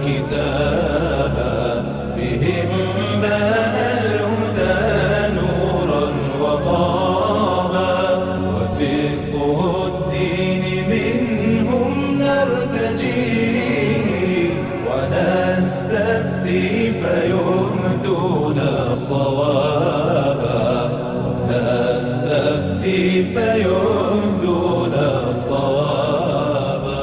كتابا بهم بان الهدى نورا وضابا وفقه الدين منهم نرتجي ونستفتي فيهدون صوابا نستفتي فيهدون صوابا.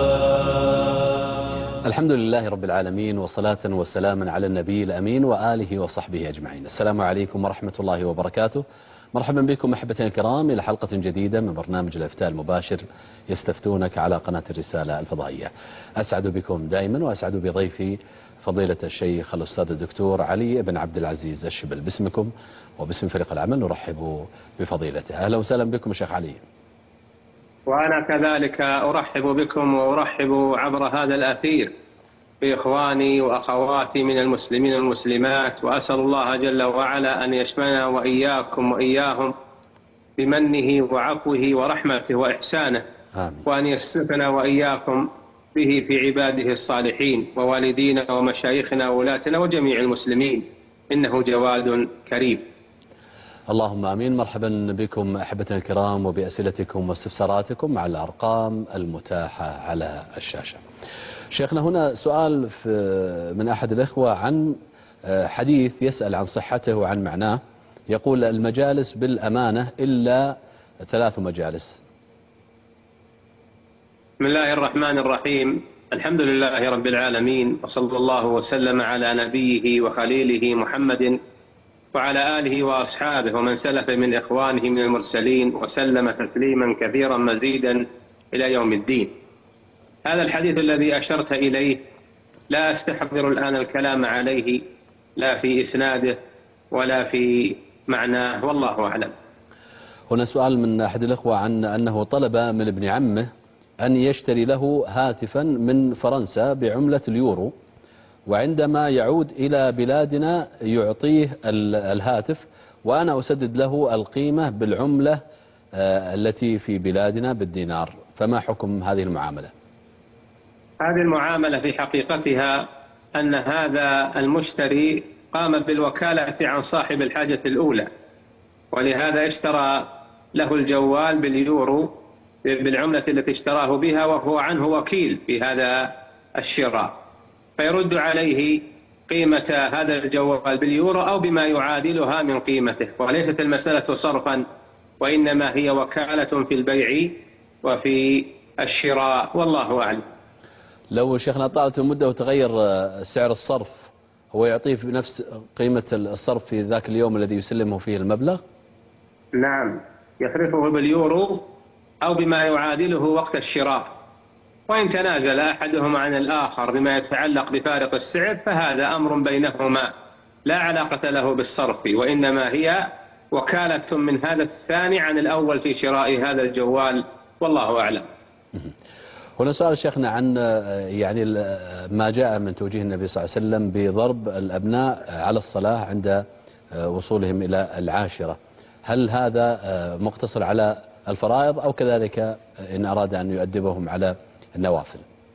الحمد لله رب العالمين، وصلاة وسلاما على النبي الأمين وآله وصحبه أجمعين. السلام عليكم ورحمة الله وبركاته. مرحبا بكم أحبتنا الكرام إلى حلقة جديدة من برنامج الإفتاء المباشر يستفتونك على قناة الرسالة الفضائية. أسعد بكم دائما وأسعد بضيفي فضيلة الشيخ الأستاذ الدكتور علي بن عبد العزيز الشبل. باسمكم وباسم فريق العمل نرحب بفضيلته. أهلا وسهلا بكم شيخ علي. وأنا كذلك أرحب بكم وأرحب عبر هذا الأثير بإخواني وأخواتي من المسلمين والمسلمات، وأسأل الله جل وعلا أن يشملنا وإياكم وإياهم بمنه وعفوه ورحمته وإحسانه، آمين. وأن يسلكنا وإياكم به في عباده الصالحين ووالدينا ومشايخنا وولاتنا وجميع المسلمين، إنه جواد كريم. اللهم آمين. مرحبا بكم أحبتنا الكرام وبأسئلتكم واستفساراتكم مع الأرقام المتاحة على الشاشة. شيخنا، هنا سؤال من أحد الإخوة عن حديث يسأل عن صحته وعن معناه. يقول: المجالس بالأمانة إلا 3 مجالس. بسم الله الرحمن الرحيم. الحمد لله رب العالمين، وصلى الله وسلم على نبيه وخليله محمد وعلى آله وأصحابه ومن سلف من إخوانه من المرسلين وسلم تسليما كثيرا مزيدا إلى يوم الدين. هذا الحديث الذي أشرت إليه لا أستحضر الآن الكلام عليه، لا في إسناده ولا في معناه، والله أعلم. هنا سؤال من أحد الإخوة عن أنه طلب من ابن عمه أن يشتري له هاتفا من فرنسا بعملة اليورو، وعندما يعود إلى بلادنا يعطيه الهاتف وأنا أسدد له القيمة بالعملة التي في بلادنا بالدينار، فما حكم هذه المعاملة؟ هذه المعاملة في حقيقتها أن هذا المشتري قام بالوكالة عن صاحب الحاجة الأولى، ولهذا اشترى له الجوال باليورو بالعملة التي اشتراه بها، وهو عنه وكيل في هذا الشراء، فيرد عليه قيمة هذا الجوال باليورو أو بما يعادلها من قيمته، وليست المسألة صرفا، وإنما هي وكالة في البيع وفي الشراء، والله أعلم. لو شيخنا طالت المدة وتغير سعر الصرف، هو يعطيه بنفس قيمة الصرف في ذاك اليوم الذي يسلمه فيه المبلغ؟ نعم، يصرفه باليورو أو بما يعادله وقت الشراء، وإن تنازل أحدهما عن الآخر بما يتعلق بفارق السعر فهذا أمر بينهما لا علاقة له بالصرف، وإنما هي وكالة من هذا الثاني عن الأول في شراء هذا الجوال، والله أعلم. هنا سؤال شيخنا عن يعني ما جاء من توجيه النبي صلى الله عليه وسلم بضرب الأبناء على الصلاة عند وصولهم إلى العاشرة. هل هذا مقتصر على الفرائض أو كذلك إن أراد أن يؤدبهم على النوافل؟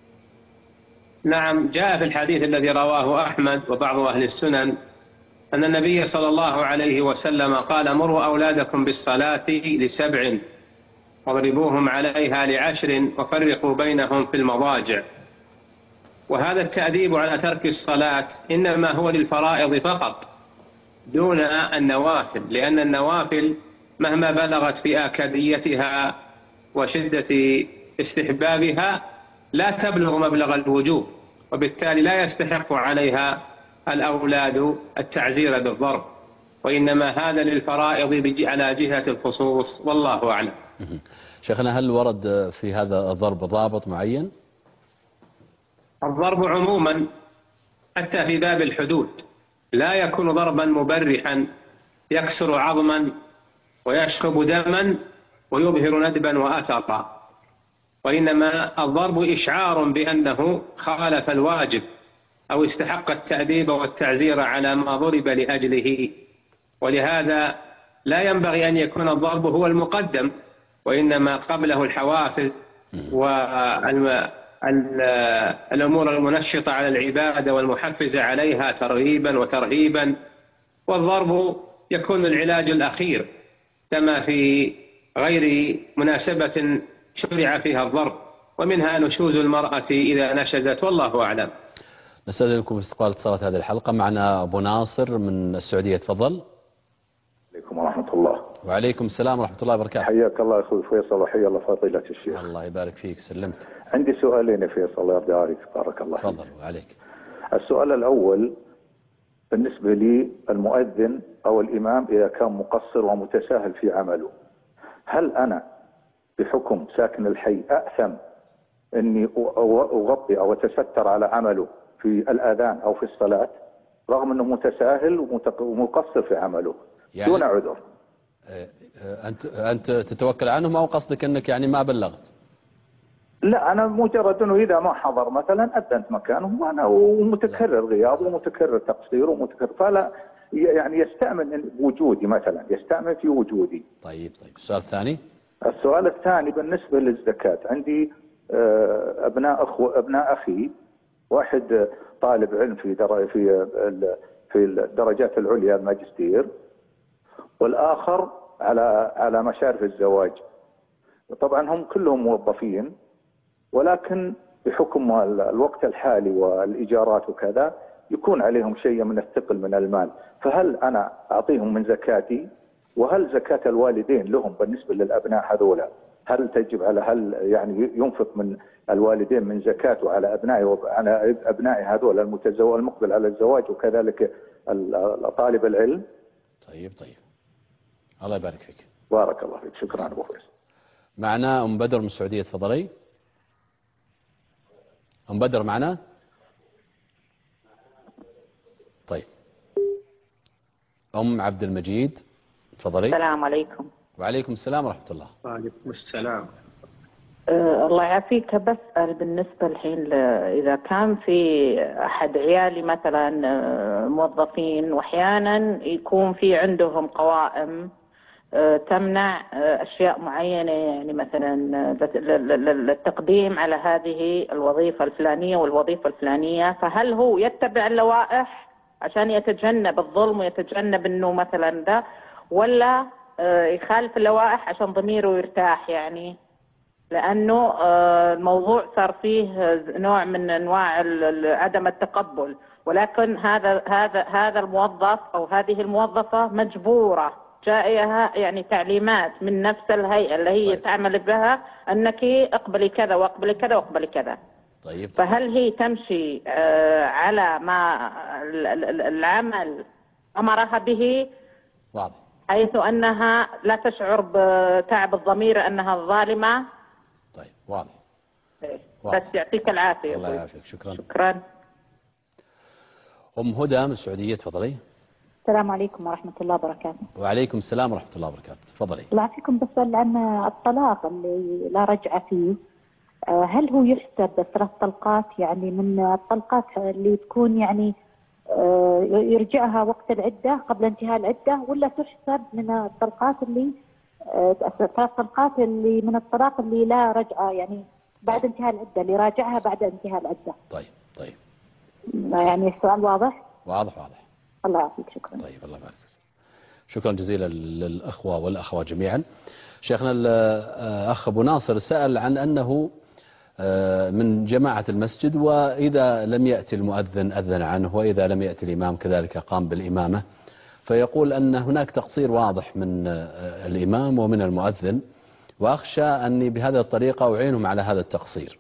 نعم، جاء في الحديث الذي رواه أحمد وبعض أهل السنن أن النبي صلى الله عليه وسلم قال: مروا أولادكم بالصلاة ل7 واضربوهم عليها ل10 وفرقوا بينهم في المضاجع. وهذا التأديب على ترك الصلاة إنما هو للفرائض فقط دون النوافل، لأن النوافل مهما بلغت في آكاديتها وشدة استحبابها لا تبلغ مبلغ الوجوب، وبالتالي لا يستحق عليها الأولاد التعزير بالضرب، وإنما هذا للفرائض على جهة الخصوص، والله أعلم. شيخنا، هل ورد في هذا الضرب ضابط معين؟ الضرب عموما حتى في باب الحدود لا يكون ضربا مبرحا يكسر عظما ويشرب دما ويظهر ندبا وأثرا، وإنما الضرب إشعار بأنه خالف الواجب أو استحق التأديب والتعزير على ما ضرب لأجله، ولهذا لا ينبغي أن يكون الضرب هو المقدم، وإنما قبله الحوافز الأمور المنشطة على العبادة والمحفزة عليها ترغيبا وترهيبا، والضرب يكون العلاج الأخير كما في غير مناسبة شرع فيها الضرب، ومنها نشوز المرأة إذا نشزت، والله أعلم. نستأذنكم في استقبال اتصالات هذه الحلقة. معنا أبو ناصر من السعودية، تفضل. عليكم ورحمة الله. وعليكم السلام ورحمة الله وبركاته. حياك الله أخوي فيصل، وحيا الله فضيلة الشيخ. الله يبارك فيك، سلمك. عندي سؤالين يا فيصل، الله يرضى عليك، بارك الله فيك. تفضل وعليك. السؤال الأول بالنسبة لي، المؤذن أو الإمام إذا كان مقصر ومتساهل في عمله، هل أنا بحكم ساكن الحي أأثم أني أغطي أو أتستر على عمله في الأذان أو في الصلاة رغم أنه متساهل ومقصر في عمله يعني دون عذر؟ أنت تتوكل عنهم أو قصدك أنك يعني ما بلغت؟ لا، أنا مجرد أنه إذا ما حضر مثلا أذنت مكانه وأنا ومتكرر غياب ومتكرر تقصير ومتكرر، فلا يعني يستأمن وجودي مثلا، يستأمن في وجودي. طيب السؤال الثاني. السؤال الثاني بالنسبة للزكاة، عندي أبناء أخي، واحد طالب علم في الدرجات العليا الماجستير، والآخر على مشارف الزواج. طبعا هم كلهم موظفين، ولكن بحكم الوقت الحالي والإيجارات وكذا يكون عليهم شيء من الثقل من المال، فهل أنا أعطيهم من زكاتي؟ وهل زكاة الوالدين لهم بالنسبة للأبناء هذولا هل تجب هل يعني ينفق من الوالدين من زكاته على أبنائي هذول المقبل على الزواج، وكذلك طالب العلم؟ طيب الله يبارك فيك. بارك الله فيك، شكرا أبو فيصل. معنا أم بدر من السعودية، تفضلي. أم بدر معنا؟ طيب أم عبد المجيد، تفضلي. السلام عليكم. وعليكم السلام ورحمة الله. وعليكم السلام. الله يعافيك، بسأل بالنسبة الحين إذا كان في أحد عيالي مثلا موظفين، وأحيانا يكون في عندهم قوائم تمنع أشياء معينة، يعني مثلا للتقديم على هذه الوظيفة الفلانية والوظيفة الفلانية، فهل هو يتبع اللوائح عشان يتجنب الظلم ويتجنب أنه مثلا ده، ولا يخالف اللوائح عشان ضميره يرتاح؟ يعني لأنه الموضوع صار فيه نوع من أنواع عدم التقبل، ولكن هذا الموظف أو هذه الموظفة مجبورة، جائها يعني تعليمات من نفس الهيئة اللي هي تعمل بها أنك اقبلي كذا واقبلي كذا واقبلي كذا. طيب. فهل هي تمشي على ما العمل أمرها به؟ واضح. حيث أنها لا تشعر بتعب الضمير أنها ظالمة. طيب واضح. بس يعطيك العافية. الله يعافيك، شكرا. أم هدى من السعودية، تفضلي. السلام عليكم ورحمة الله وبركاته. وعليكم السلام ورحمة الله وبركاته، تفضلي. الله يعافيكم، بسأل عن الطلاق اللي لا رجعة فيه، هل هو يحسب 3 طلقات، يعني من الطلقات اللي تكون يعني يرجعها وقت العدة قبل انتهاء العدة، ولا تحسب من الطلقات اللي 3 طلقات اللي من الطلاق اللي لا رجعة، يعني بعد انتهاء العدة، اللي راجعها بعد انتهاء العدة؟ طيب يعني السؤال واضح؟ واضح. الله يعافيك، شكرا. طيب الله يبارك. شكرا جزيلا للأخوة والأخوات جميعا. شيخنا الأخ أبو ناصر سأل عن أنه من جماعة المسجد، وإذا لم يأتي المؤذن أذن عنه، وإذا لم يأتي الإمام كذلك قام بالإمامة، فيقول أن هناك تقصير واضح من الإمام ومن المؤذن، وأخشى أني بهذه الطريقة أعينهم على هذا التقصير.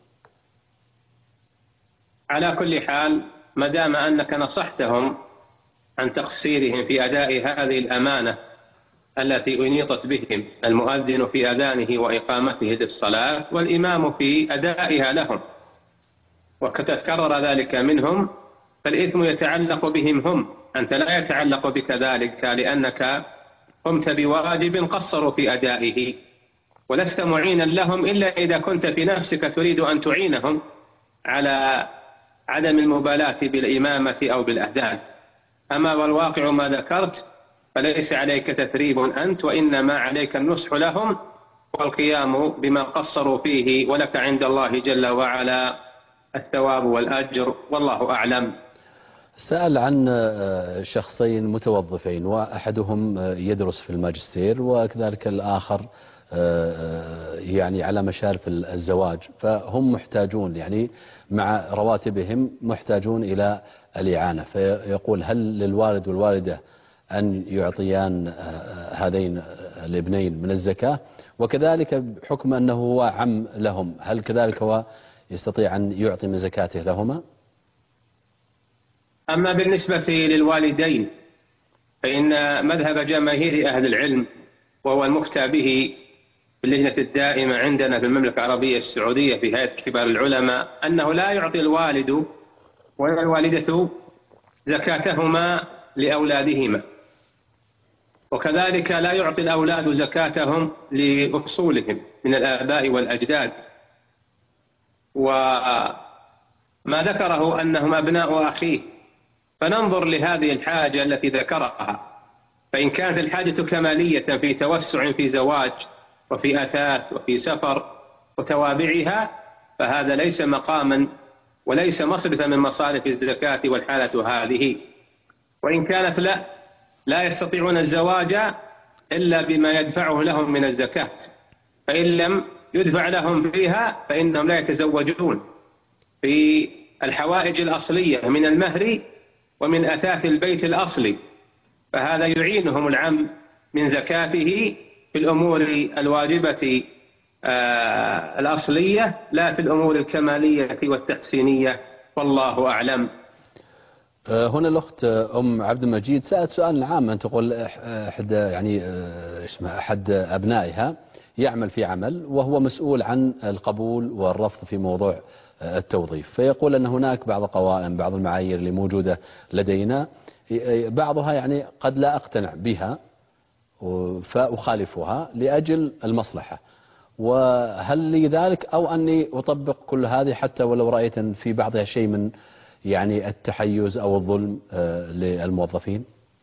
على كل حال، ما دام أنك نصحتهم عن تقصيرهم في أداء هذه الأمانة التي أنيطت بهم، المؤذن في أذانه وإقامته للصلاة، والإمام في أدائها لهم، وكتكرر ذلك منهم، فالإثم يتعلق بهم هم، أنت لا يتعلق بك ذلك، لأنك قمت بواجب قصروا في أدائه، ولست معينا لهم إلا إذا كنت في نفسك تريد أن تعينهم على عدم المبالاة بالإمامة أو بالأذان. أما والواقع ما ذكرت، فليس عليك تثريب أنت، وإنما عليك النصح لهم والقيام بما قصروا فيه، ولك عند الله جل وعلا الثواب والأجر، والله أعلم. سأل عن شخصين متوظفين، وأحدهم يدرس في الماجستير وكذلك الآخر يعني على مشارف الزواج، فهم محتاجون يعني مع رواتبهم محتاجون إلى الإعانة، فيقول هل للوالد والوالدة أن يعطيان هذين الابنين من الزكاة؟ وكذلك بحكم أنه هو عم لهم، هل كذلك هو يستطيع أن يعطي من زكاته لهما؟ أما بالنسبة للوالدين فإن مذهب جماهير أهل العلم، وهو المفتى به باللجنة الدائمة عندنا في المملكة العربية السعودية في هيئة كبار العلماء، أنه لا يعطي الوالد ولا الوالدة زكاتهما لأولادهما، وكذلك لا يعطي الأولاد زكاتهم لأصولهم من الآباء والأجداد. وما ذكره أنهم أبناء أخيه، فننظر لهذه الحاجة التي ذكرها، فإن كانت الحاجة كمالية في توسع في زواج وفي أثاث وفي سفر وتوابعها، فهذا ليس مقاما وليس مصرفا من مصارف الزكاة والحالة هذه. وإن كانت لا يستطيعون الزواج إلا بما يدفعه لهم من الزكاة، فإن لم يدفع لهم فيها فإنهم لا يتزوجون في الحوائج الأصلية من المهر ومن أثاث البيت الأصلي، فهذا يعينهم العم من زكاته في الأمور الواجبة الأصلية، لا في الأمور الكمالية والتحسينية، والله أعلم. هنا الأخت أم عبد المجيد سألت سؤال عاما، تقول أحد أبنائها يعمل في عمل وهو مسؤول عن القبول والرفض في موضوع التوظيف، فيقول أن هناك بعض القوائم، بعض المعايير اللي موجودة لدينا، بعضها يعني قد لا أقتنع بها فأخالفها لأجل المصلحة، وهل لي ذلك أو أني أطبق كل هذه حتى ولو رأيت في بعضها شيء من يعني التحيز أو الظلم للموظفين؟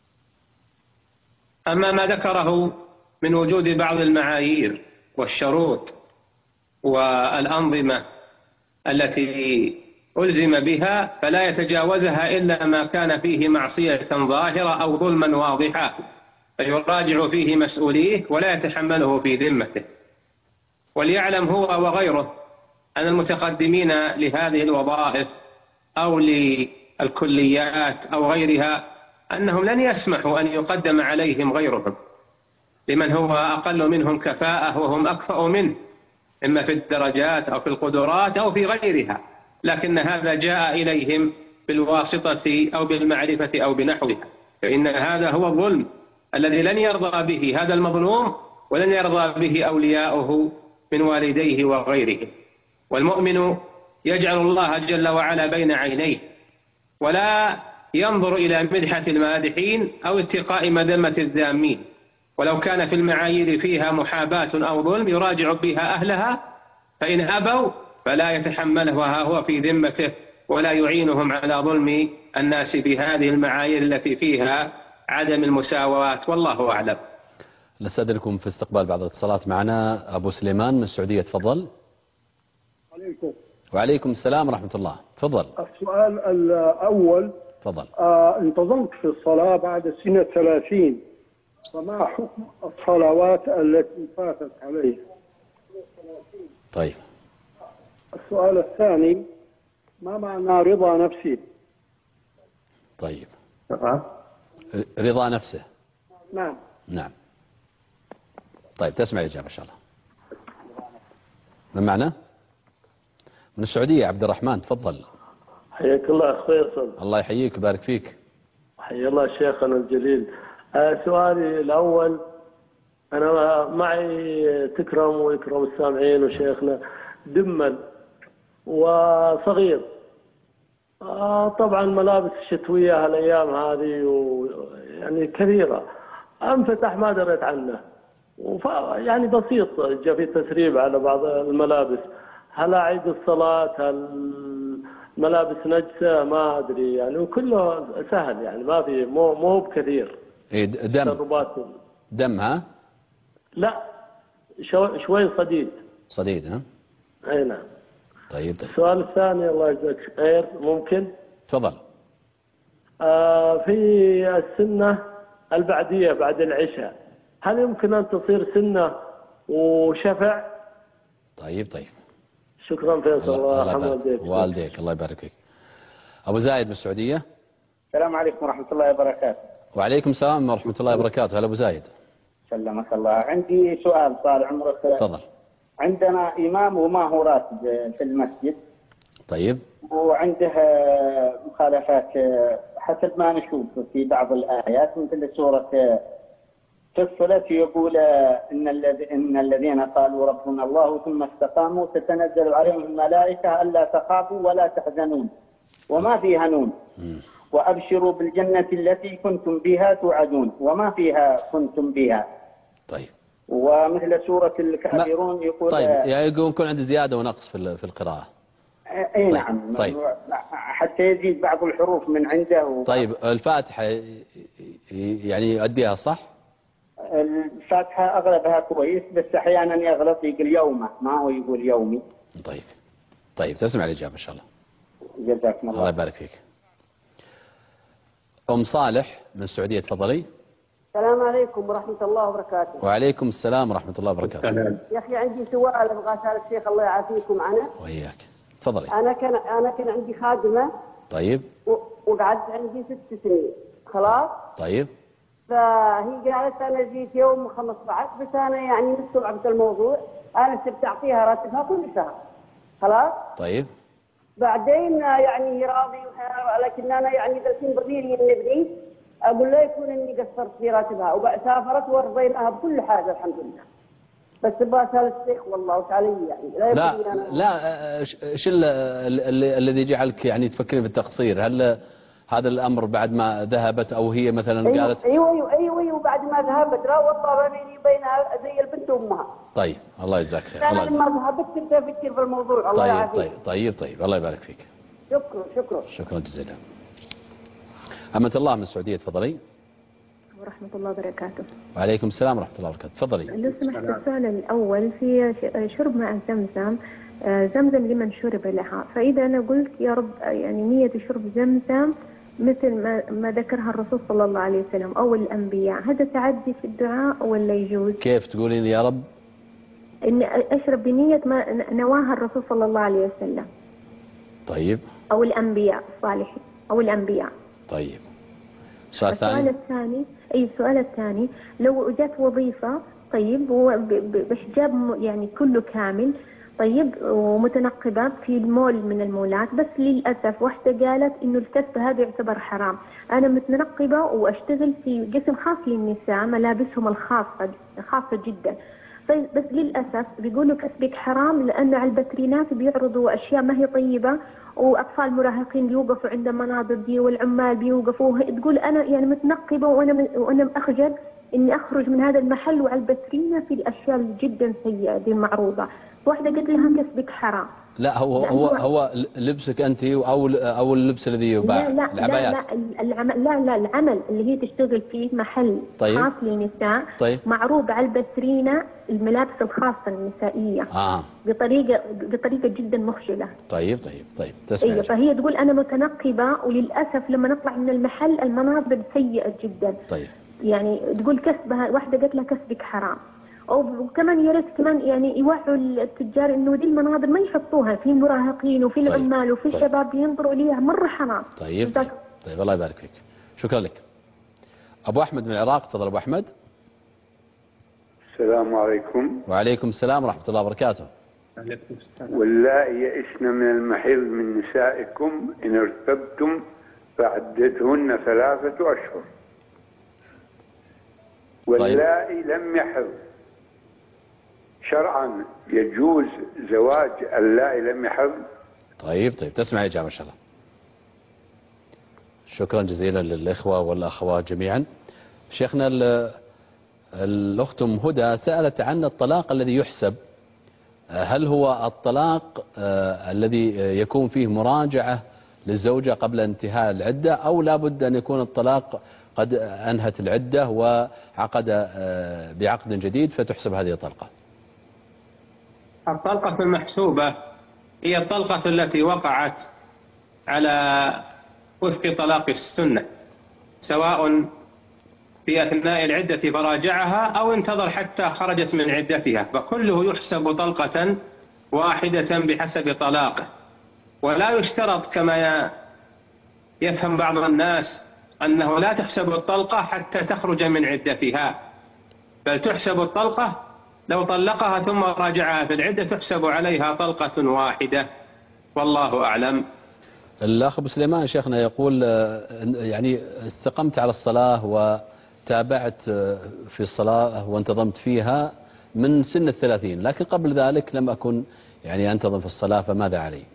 أما ما ذكره من وجود بعض المعايير والشروط والأنظمة التي ألزم بها، فلا يتجاوزها إلا ما كان فيه معصية ظاهرة أو ظلما واضحا، فيراجع فيه مسؤوليه ولا يتحمله في ذمته. وليعلم هو وغيره أن المتقدمين لهذه الوظائف أو للكليات أو غيرها أنهم لن يسمحوا أن يقدم عليهم غيرهم لمن هو أقل منهم كفاءة وهم أكفأ منه، إما في الدرجات أو في القدرات أو في غيرها، لكن هذا جاء إليهم بالواسطة أو بالمعرفة أو بنحوها، فإن هذا هو الظلم الذي لن يرضى به هذا المظلوم ولن يرضى به أولياؤه من والديه وغيره. والمؤمن يجعل الله جل وعلا بين عينيه، ولا ينظر إلى مدحة المادحين أو اتقاء مذمة الذامين، ولو كان في المعايير فيها محاباة أو ظلم يراجع بها أهلها، فإن أبوا فلا يتحملها هو في ذمته ولا يعينهم على ظلم الناس بهذه المعايير التي فيها عدم المساواة، والله أعلم. نستأذنكم في استقبال بعض الاتصالات. معنا أبو سليمان من السعودية، تفضل. عليكم. وعليكم السلام ورحمة الله، تفضل. السؤال الأول، تفضل. انتظمت في الصلاة بعد سنة 30، فما حكم الصلوات التي فاتت عليه؟ طيب. السؤال الثاني، ما معنى رضا نفسي؟ طيب. رضا نفسه. نعم. نعم. طيب، تسمع الإجابة إن شاء الله. من معنا؟ من السعودية عبد الرحمن، تفضل. حياك الله أخ فيصل. الله يحييك ويبارك فيك. حيا الله شيخنا الجليل. سؤالي الأول، أنا معي تكرم ويكرم السامعين وشيخنا دمل وصغير، طبعا ملابس الشتوية هالأيام هذه يعني كثيرة، انفتح ما دريت عنه، يعني بسيط جاء في تسريب على بعض الملابس، هل أعيد الصلاة؟ هل ملابس نجسة؟ ما أدري يعني، وكله سهل يعني، ما في مو بكثير. دم ها؟ لا، شوي صديد. صديد ها؟ أي نعم. طيب. السؤال الثاني الله يجزاك خير ممكن؟ تفضل. في السنة البعدية بعد العشاء هل يمكن أن تصير سنة وشفع؟ طيب. شكرا فيصل. الله يرحم والديك. الله يبارك فيك. أبو زايد من السعودية. السلام عليكم ورحمة الله وبركاته. وعليكم السلام ورحمة الله وبركاته. هلا أبو زايد. سلمك الله. عندي سؤال طال عمرك. تفضل. عندنا إمام وما هو راتب في المسجد. طيب. وعنده مخالفات حسب ما نشوف في بعض الآيات مثل سورة فصلت يقول إن الذين قالوا ربنا الله ثم استقاموا تتنزل عليهم الملائكة ألا تخافوا ولا تحزنون وما فيها نون وأبشروا بالجنة التي كنتم بها توعدون وما فيها كنتم بها. طيب. ومثل سورة الكافرون يقول. طيب يعني يكون عندي زيادة ونقص في القراءة. اي طيب. نعم. طيب. حتى يزيد بعض الحروف من عنده. طيب الفاتحة يعني يؤديها صح؟ الفاتحة أغلبها كويس بس أحيانا يغلط يقول يومه ما هو يقول يومي. طيب تسمع الإجابة إن شاء الله. جزاكم الله. الله يبارك فيك. أم صالح من السعودية تفضلي. السلام عليكم ورحمة الله وبركاته. وعليكم السلام ورحمة الله وبركاته. يا أخي عندي سؤال أبغى أسأل الشيخ الله يعافيكم عنه. وإياك. تفضلي. أنا كان عندي خادمة. طيب. وقعدت عندي 6 سنين خلاص. طيب. فهي قالت أنا جيت يوم 15 بس أنا يعني مستوعبة الموضوع. أنا سبت أعطيها راتبها كل شهر خلاص. طيب. بعدين يعني راضي لكن أنا يعني ذلك بريري من ابني أقول لا يكون إني قصرت في راتبها وسافرت ورضيناها بكل حاجة الحمد لله. بس ابغى اسال الشيخ والله وش علي يعني لا ايش الذي جعلك يعني تفكرين في التقصير؟ هل هذا الامر بعد ما ذهبت او هي مثلا قالت؟ ايوه بعد ما ذهبت لا والله بيني وبينها زي البنت وامها. طيب الله يجزاك خير. انا لما ذهبت كنت افكر في الموضوع. الله يعافيك. طيب الله يبارك فيك. شكرا جزيلا. أمة الله من السعودية تفضلي. ورحمة الله وبركاته. وعليكم السلام ورحمة الله وبركاته. تفضلي. لو سمحت السؤال الأول في شرب ماء زمزم لمن شرب لها، فإذا أنا قلت يا رب يعني نية شرب زمزم مثل ما ذكرها الرسول صلى الله عليه وسلم أو الأنبياء، هذا تعدي في الدعاء ولا يجوز؟ كيف تقولين يا رب؟ إن أشرب بنية ما نواها الرسول صلى الله عليه وسلم. طيب. أو الأنبياء الصالحين أو الأنبياء. طيب. السؤال الثاني لو جات وظيفة طيب بحجاب يعني كله كامل طيب ومتنقبة في المول من المولات، بس للأسف واحدة قالت إنه الكسب هذا يعتبر حرام. أنا متنقبة وأشتغل في قسم خاص للنساء ملابسهم خاصة جدا، طيب بس للأسف بيقولوا كسبك حرام لأنه على البترينات بيعرضوا أشياء ما هي طيبة وأطفال مراهقين بيوقفوا عند المناظر دي والعمال بيوقفوا. تقول أنا يعني متنقبة وأنا أخجل إني أخرج من هذا المحل وعلى البترينة في الأشياء جدا سيئة دي المعروضة. واحدة قلت لها كسبك حرام. لا هو لبسك أنت أو اللبس الذي يباع العبايات. لا العمل اللي هي تشتغل فيه محل طيب. خاص للنساء طيب. معروض على البترينة الملابس الخاصة النسائية بطريقة جدا مخجلة. طيب تسمع. فهي تقول أنا متنقبة وللأسف لما نطلع من المحل المناظر سيئة جدا. طيب. يعني تقول كسبها واحدة قالت لها كسبك حرام. وكمان يا ريت كمان يعني يوعوا التجار انه دي المناظر ما يحطوها في المراهقين وفي العمال وفي الشباب ينظروا اليها مرة حرام. طيب الله يبارك فيك. شكرا لك. ابو احمد من العراق تفضل ابو احمد. السلام عليكم. وعليكم السلام ورحمة الله وبركاته. واللائي يئسن من المحيض من نسائكم إن ارتبتم فعدتهن 3 أشهر. واللائي لم يحض شرعا يجوز زواج اللائي لم يحض؟ طيب تسمع إجابة إن شاء الله. شكرا جزيلا للإخوة والأخوات جميعا. شيخنا الأخت أم هدى سألت عن الطلاق الذي يحسب، هل هو الطلاق الذي يكون فيه مراجعة للزوجة قبل انتهاء العدة أو لابد أن يكون الطلاق قد أنهت العدة وعقد بعقد جديد فتحسب هذه الطلقة؟ الطلقة المحسوبة هي الطلقة التي وقعت على وفق طلاق السنة، سواء في أثناء العدة فراجعها أو انتظر حتى خرجت من عدتها، فكله يحسب طلقة واحدة بحسب طلاقه. ولا يشترط كما يفهم بعض الناس أنه لا تحسب الطلقة حتى تخرج من عدتها، بل تحسب الطلقة لو طلقها ثم راجعها في العدة تحسب عليها طلقة واحدة، والله أعلم. الأخ أبو سليمان شيخنا يقول يعني استقمت على الصلاة وتابعت في الصلاة وانتظمت فيها من سن 30، لكن قبل ذلك لم أكن يعني أنتظم في الصلاة، فماذا علي؟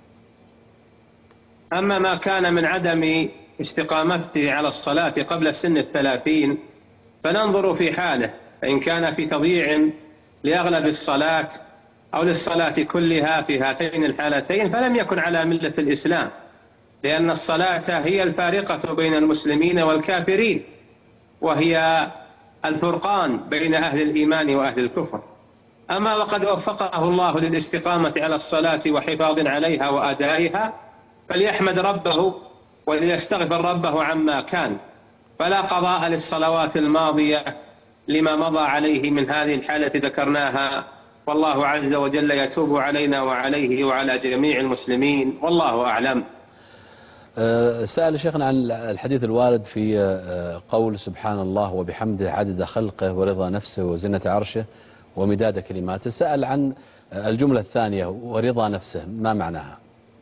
أما ما كان من عدم استقامته على الصلاة قبل سن 30 فننظر في حاله، فإن كان في تضييع لأغلب الصلاة أو للصلاة كلها في هاتين الحالتين فلم يكن على ملة الإسلام، لأن الصلاة هي الفارقة بين المسلمين والكافرين، وهي الفرقان بين أهل الإيمان وأهل الكفر. أما وقد وفقه الله للاستقامة على الصلاة وحفاظ عليها وأدائها فليحمد ربه وليستغفر ربه عما كان، فلا قضاء للصلوات الماضية لما مضى عليه من هذه الحالة ذكرناها، والله عز وجل يتوب علينا وعليه وعلى جميع المسلمين، والله أعلم. سأل شيخنا عن الحديث الوارد في قول سبحان الله وبحمده عدد خلقه ورضا نفسه وزنة عرشه ومداد كلماته، سأل عن الجملة الثانية ورضا نفسه، ما معناها؟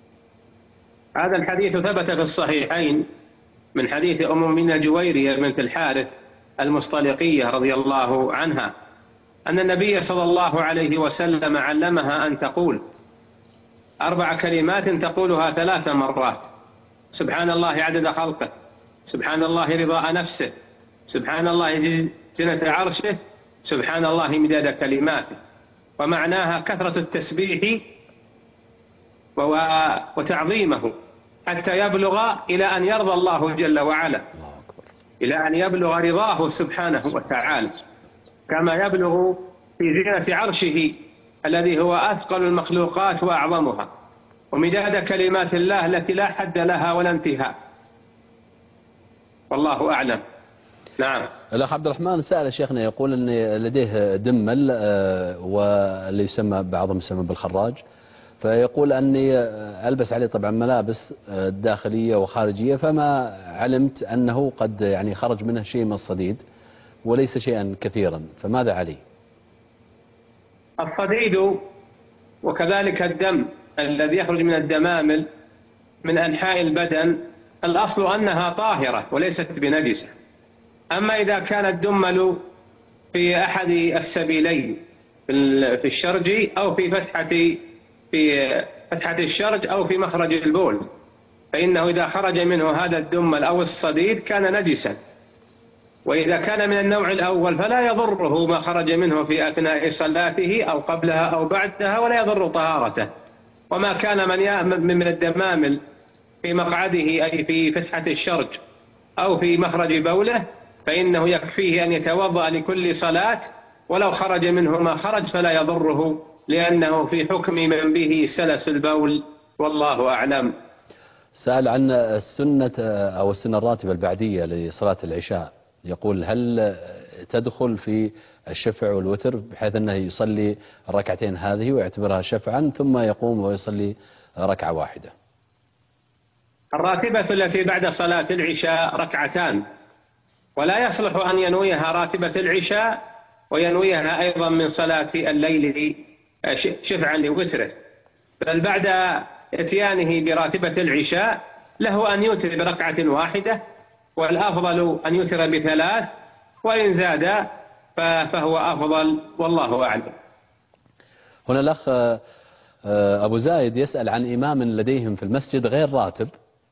هذا الحديث ثبت في الصحيحين من حديث أم المؤمنين جويرية بنت الحارث المصطلقية رضي الله عنها أن النبي صلى الله عليه وسلم علمها أن تقول 4 كلمات تقولها 3 مرات: سبحان الله عدد خلقه، سبحان الله رضاء نفسه، سبحان الله زنة عرشه، سبحان الله مداد كلماته. ومعناها كثرة التسبيح وتعظيمه حتى يبلغ إلى أن يرضى الله جل وعلا، إلى أن يبلغ رضاه سبحانه وتعالى، كما يبلغ في زينة عرشه الذي هو أثقل المخلوقات وأعظمها، ومداد كلمات الله التي لا حد لها ولا انتهاء، والله أعلم. نعم. الأخ عبد الرحمن سأل شيخنا يقول أن لديه دمل واللي يسمى بعضهم يسمى بالخراج، فيقول أني ألبس عليه طبعا ملابس داخلية وخارجية، فما علمت أنه قد يعني خرج منه شيء من الصديد وليس شيئا كثيرا، فماذا عليه؟ الصديد وكذلك الدم الذي يخرج من الدمامل من أنحاء البدن الأصل أنها طاهرة وليست بنجسة. أما إذا كان الدمل في أحد السبيلين في الشرج أو في فتحة الشرج أو في مخرج البول، فإنه إذا خرج منه هذا الدمل أو الصديد كان نجسا. وإذا كان من النوع الأول فلا يضره ما خرج منه في أثناء صلاته أو قبلها أو بعدها ولا يضر طهارته. وما كان من الدمامل في مقعده أي في فتحة الشرج أو في مخرج بوله فإنه يكفيه أن يتوضأ لكل صلاة، ولو خرج منه ما خرج فلا يضره، لأنه في حكم من به سلس البول، والله أعلم. سأل عن السنة أو السنة الراتبة البعدية لصلاة العشاء، يقول هل تدخل في الشفع والوتر بحيث أنه يصلي الركعتين هذه ويعتبرها شفعا ثم يقوم ويصلي ركعة واحدة؟ الراتبة التي بعد صلاة العشاء 2 ركعتان، ولا يصلح أن ينويها راتبة العشاء وينويها أيضا من صلاة الليل شفعا لوتره، بل بعد اتيانه براتبة العشاء له أن يوتر ب1 واحدة، والأفضل أن يوتر ب3، وإن زاد فهو أفضل، والله أعلم. هنا الأخ أبو زايد يسأل عن إمام لديهم في المسجد غير راتب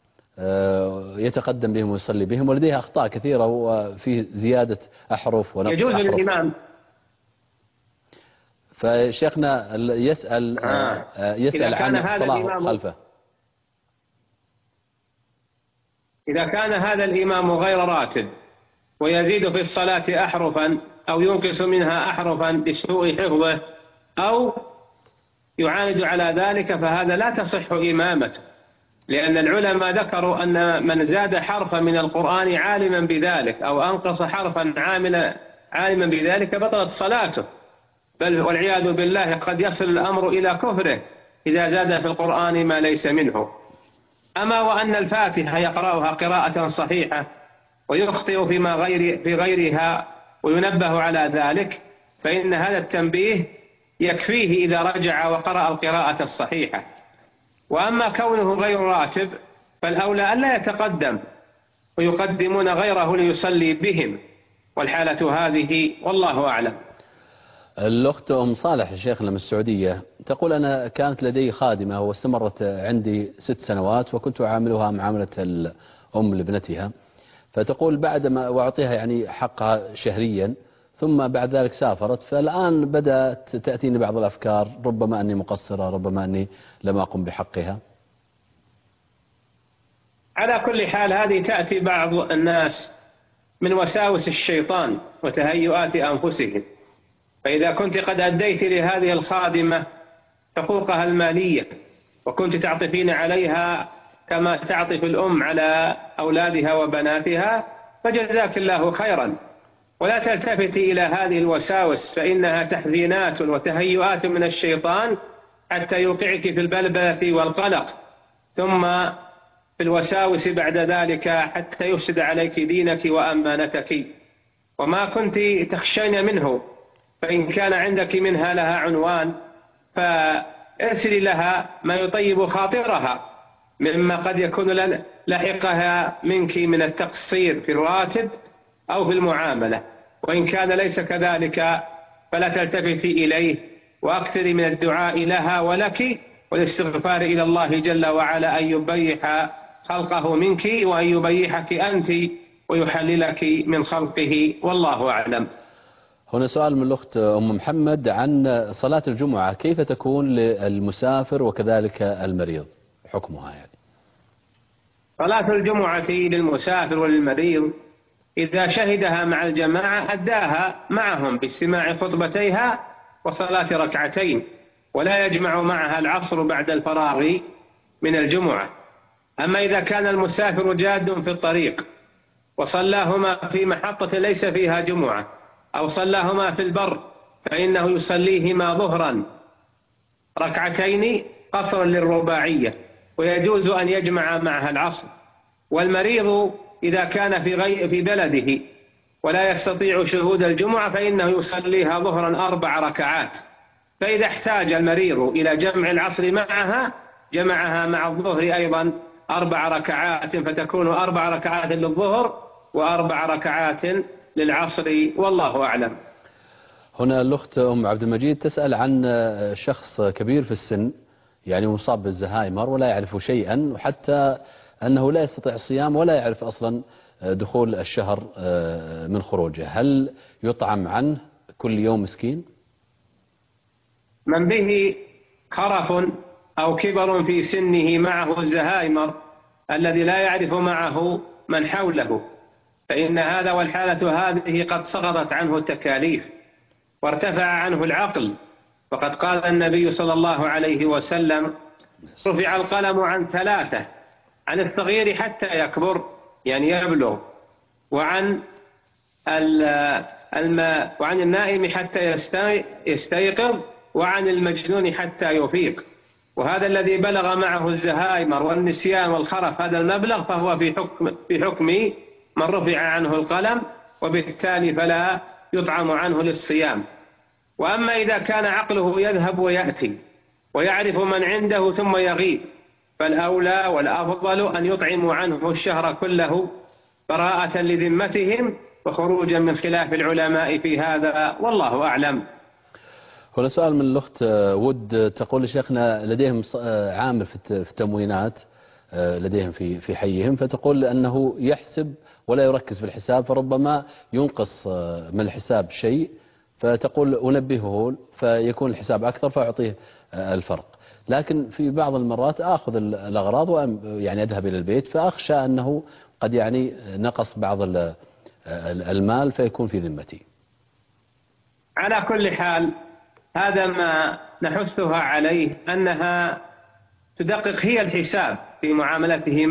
يتقدم بهم ويصلي بهم، ولديه أخطاء كثيرة وفيه زيادة أحرف ونقص يجوز أحرف. للإمام. فشيخنا يسأل عن الصلاة خلفه. إذا كان هذا الإمام غير راتب ويزيد في الصلاة أحرفا أو ينقص منها أحرفا لسوء حفظه أو يعاند على ذلك فهذا لا تصح إمامته، لأن العلماء ذكروا أن من زاد حرفا من القرآن عالما بذلك أو أنقص حرفا عالما بذلك بطلت صلاته، بل والعياذ بالله قد يصل الأمر إلى كفره إذا زاد في القرآن ما ليس منه. أما وأن الفاتحة يقرأها قراءة صحيحة ويخطئ في غيرها وينبه على ذلك، فإن هذا التنبيه يكفيه إذا رجع وقرأ القراءة الصحيحة. وأما كونه غير راتب فالأولى ألا يتقدم ويقدمون غيره ليصلي بهم، والحالة هذه والله أعلم. الأخت أم صالح شيخنا من السعودية تقول أنا كانت لدي خادمة واستمرت عندي 6 سنوات وكنت أعاملها معاملة الأم لابنتها، فتقول بعد ما وأعطيها يعني حقها شهريا ثم بعد ذلك سافرت، فالآن بدأت تأتيني بعض الأفكار ربما أني مقصرة ربما أني لم أقم بحقها. على كل حال هذه تأتي بعض الناس من وساوس الشيطان وتهيؤات أنفسهم، فإذا كنت قد أديت لهذه الخادمة حقوقها المالية وكنت تعطفين عليها كما تعطف الأم على أولادها وبناتها فجزاك الله خيرا، ولا تلتفتي إلى هذه الوساوس فإنها تحزينات وتهيؤات من الشيطان حتى يوقعك في البلبلة والقلق، ثم في الوساوس بعد ذلك حتى يفسد عليك دينك وأمانتك وما كنت تخشين منه. فإن كان عندك منها لها عنوان فارسلي لها ما يطيب خاطرها مما قد يكون لحقها منك من التقصير في الراتب أو في المعاملة، وإن كان ليس كذلك فلا تلتفتي إليه، وأكثري من الدعاء لها ولك والاستغفار إلى الله جل وعلا أن يبيح خلقه منك وأن يبيحك أنت ويحللك من خلقه، والله أعلم. هنا سؤال من الأخت أم محمد عن صلاة الجمعة كيف تكون للمسافر وكذلك المريض حكمها يعني؟ صلاة الجمعة للمسافر وللمريض إذا شهدها مع الجماعة أداها معهم باستماع خطبتيها وصلاة ركعتين، ولا يجمع معها العصر بعد الفراغ من الجمعة. أما إذا كان المسافر جاد في الطريق وصلاهما في محطة ليس فيها جمعة أو صلاهما في البر فإنه يصليهما ظهرا ركعتين قصرا للرباعية، ويجوز أن يجمع معها العصر. والمريض إذا كان في بلده ولا يستطيع شهود الجمعة فإنه يصليها ظهرا 4 ركعات، فإذا احتاج المريض إلى جمع العصر معها جمعها مع الظهر أيضا 4 ركعات، فتكون 4 ركعات للظهر و4 ركعات للعصر، والله أعلم. هنا الأخت أم عبد المجيد تسأل عن شخص كبير في السن يعني مصاب بالزهايمر ولا يعرف شيئا، وحتى أنه لا يستطيع الصيام ولا يعرف أصلا دخول الشهر من خروجه، هل يطعم عنه كل يوم مسكين؟ من به خرف أو كبر في سنه معه الزهايمر الذي لا يعرف معه من حوله فإن هذا والحالة هذه قد سقطت عنه التكاليف وارتفع عنه العقل، وقد قال النبي صلى الله عليه وسلم رفع القلم عن 3: عن الصغير حتى يكبر يعني يبلغ، وعن النائم حتى يستيقظ، وعن المجنون حتى يفيق. وهذا الذي بلغ معه الزهايمر والنسيان والخرف هذا المبلغ فهو في حكم من رفع عنه القلم، وبالتالي فلا يطعم عنه للصيام. وأما إذا كان عقله يذهب ويأتي ويعرف من عنده ثم يغيب فالأولى والأفضل أن يطعموا عنه الشهر كله براءة لذمتهم وخروجا من خلاف العلماء في هذا، والله أعلم. هنا سؤال من الأخت ود تقول شيخنا لديهم عامل في التموينات لديهم في حيهم، فتقول أنه يحسب ولا يركز في الحساب فربما ينقص من الحساب شيء، فتقول أنبهه فيكون الحساب أكثر فأعطيه الفرق، لكن في بعض المرات أخذ الأغراض ويعني أذهب إلى البيت فأخشى أنه قد يعني نقص بعض المال فيكون في ذمتي. على كل حال هذا ما نحثها عليه، أنها تدقق هي الحساب في معاملته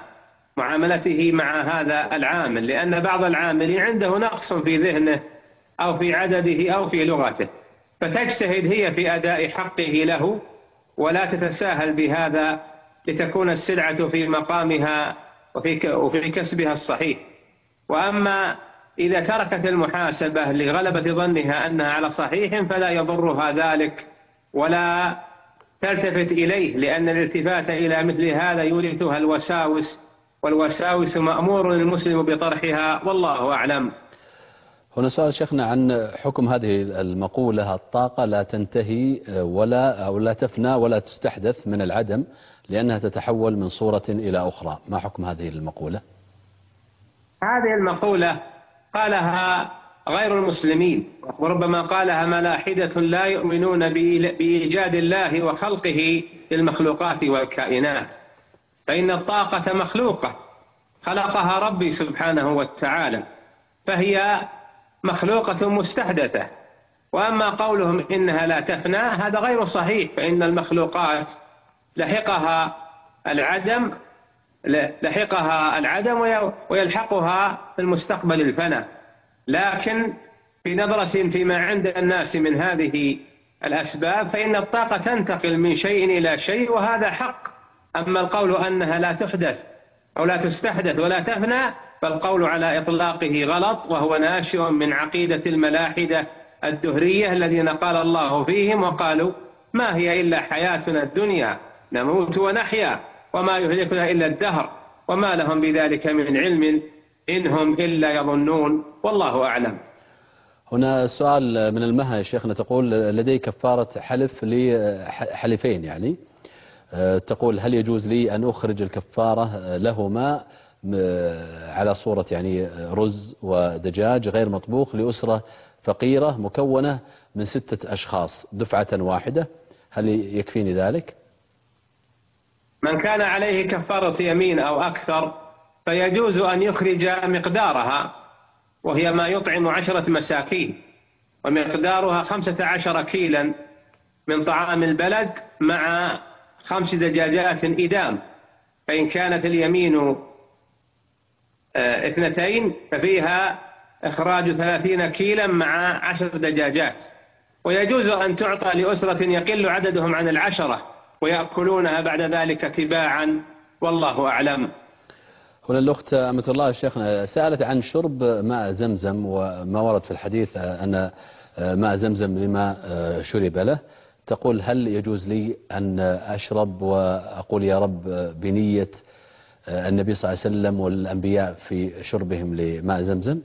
مع هذا العامل، لأن بعض العاملين عنده نقص في ذهنه أو في عدده أو في لغته، فتجتهد هي في أداء حقه له ولا تتساهل بهذا لتكون السلعة في مقامها وفي كسبها الصحيح. وأما إذا تركت المحاسبة لغلبة ظنها أنها على صحيح فلا يضرها ذلك ولا تلتفت إليه، لأن الالتفات إلى مثل هذا يورثها الوساوس، والوساوس مأمور المسلم بطرحها، والله أعلم. هنا سؤال شيخنا عن حكم هذه المقولة: الطاقة لا تنتهي ولا تفنى ولا تستحدث من العدم لأنها تتحول من صورة إلى أخرى، ما حكم هذه المقولة؟ هذه المقولة قالها غير المسلمين، وربما قالها ملاحدة لا يؤمنون بإيجاد الله وخلقه للمخلوقات والكائنات، فإن الطاقة مخلوقة خلقها ربي سبحانه وتعالى، فهي مخلوقة مستحدثة. وأما قولهم إنها لا تفنى هذا غير صحيح، فإن المخلوقات لحقها العدم ويلحقها في المستقبل الفناء، لكن في نظرة فيما عند الناس من هذه الأسباب فإن الطاقة تنتقل من شيء إلى شيء، وهذا حق. أما القول أنها لا تحدث أو لا تستحدث ولا تفنى فالقول على إطلاقه غلط، وهو ناشئ من عقيدة الملاحدة الدهرية الذين قال الله فيهم وقالوا: ما هي إلا حياتنا الدنيا نموت ونحيا وما يهلكنا إلا الدهر وما لهم بذلك من علم إن هم إلا يظنون، والله أعلم. هنا سؤال من المها يا شيخنا، تقول: لدي كفارة حلف لحلفين، يعني تقول: هل يجوز لي أن أخرج الكفارة لهما على صورة يعني رز ودجاج غير مطبوخ لأسرة فقيرة مكونة من 6 أشخاص دفعة واحدة، هل يكفيني ذلك؟ من كان عليه كفارة يمين أو أكثر فيجوز أن يخرج مقدارها، وهي ما يطعم 10 مساكين، ومقدارها 15 كيلا من طعام البلد مع 5 دجاجات إدام، فإن كانت اليمين 2 ففيها إخراج 30 كيلا مع 10 دجاجات. ويجوز أن تعطى لأسرة يقل عددهم عن 10 ويأكلونها بعد ذلك تباعا، والله أعلم. هنا الأخت أمة الله شيخنا سألت عن شرب ماء زمزم، وما ورد في الحديث أن ماء زمزم لما شرب له. تقول: هل يجوز لي أن أشرب وأقول يا رب بنية النبي صلى الله عليه وسلم والأنبياء في شربهم لماء زمزم؟